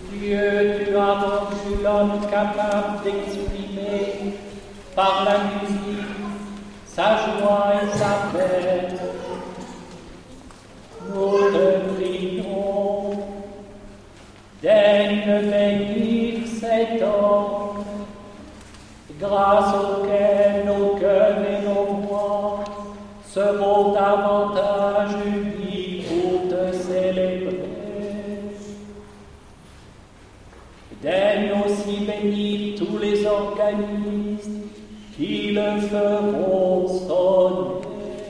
Dieu, tu as rendu l'homme capable d'exprimer par la musique sa joie et sa peine. Nous te prions, daigne bénir cet homme, grâce auquel nos cœurs et nos voix seront davantage unis pour te célébrer. Daigne aussi bénir tous les organismes qui le feront sonner.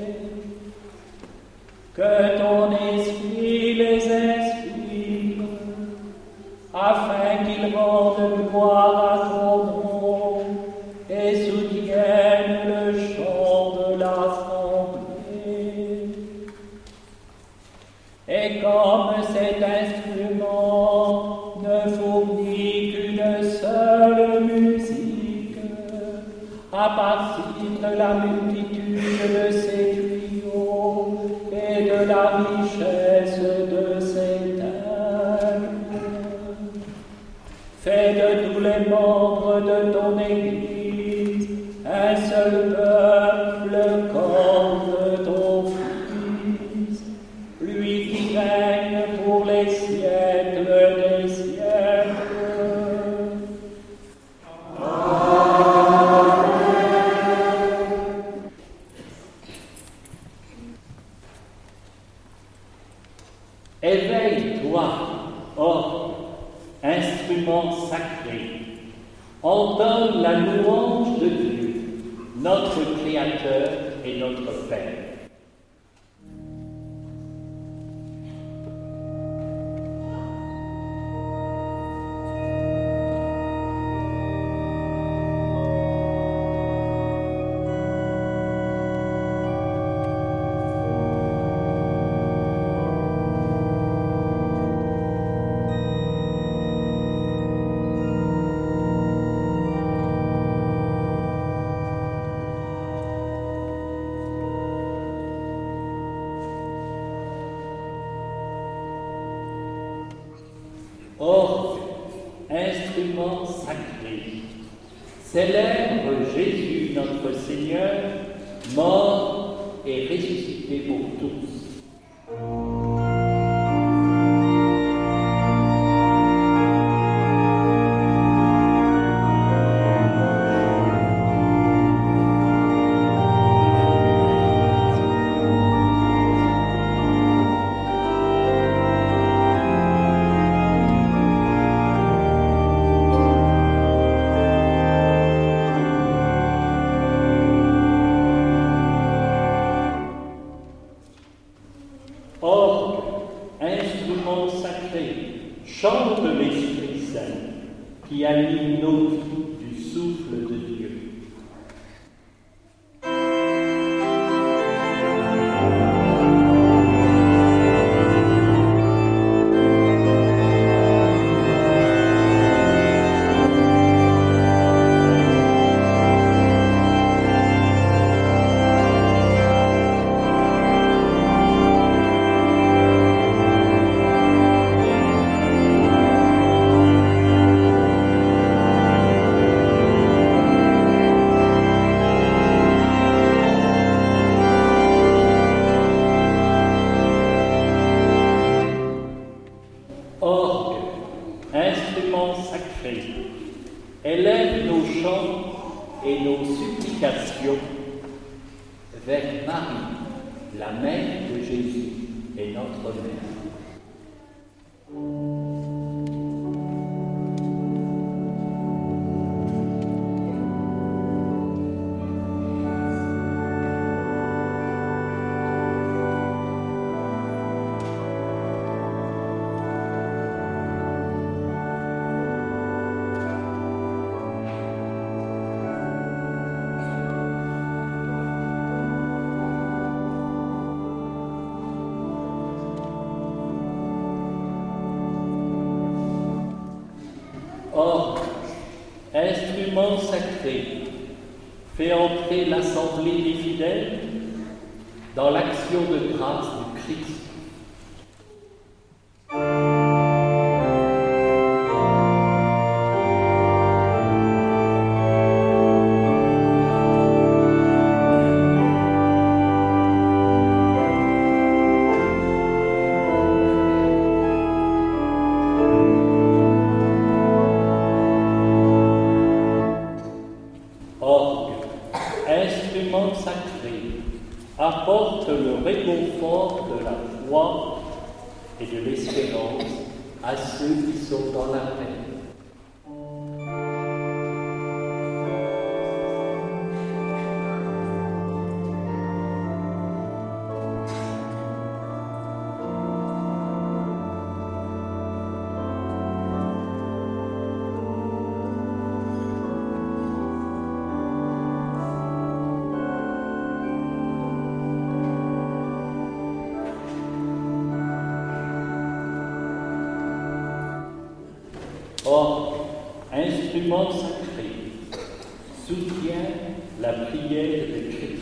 Que ton esprit les inspire, afin qu'ils rendent gloire à ton nom et soutiennent le chant de l'assemblée. Et comme cet instrument ne fournit qu'une seule musique, à partir de la multitude de ses tuyaux et de la richesse de ses timbres, fais de tous les membres de ton Église un seul peuple, corps de ton Fils, lui qui règne pour les siècles des siècles. Éveille-toi, orgue, instrument sacré, entonne la louange de Dieu, notre Créateur et notre Père. Orgue, instrument sacré, célèbre Jésus notre Seigneur, mort et ressuscité pour tous. Orgue, instrument sacré, chante l'Esprit Saint qui anime nos vies du souffle de Dieu. Orgue, instrument sacré, élève nos chants et nos supplications vers Marie, la mère de Jésus et notre mère. Orgue, instrument sacré, fait entrer l'assemblée des fidèles dans l'action de grâce du Christ. de l'espérance à ceux qui sont dans la paix. Or, instrument sacré, soutient la prière des chrétiens.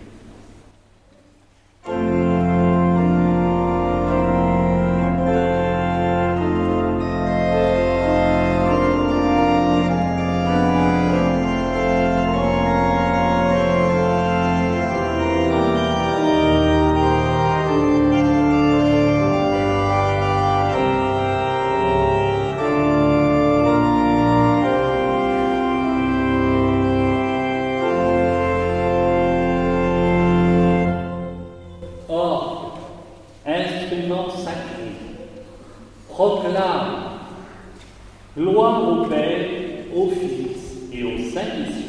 Instrument sacré, proclame gloire au Père, au Fils et au Saint-Esprit.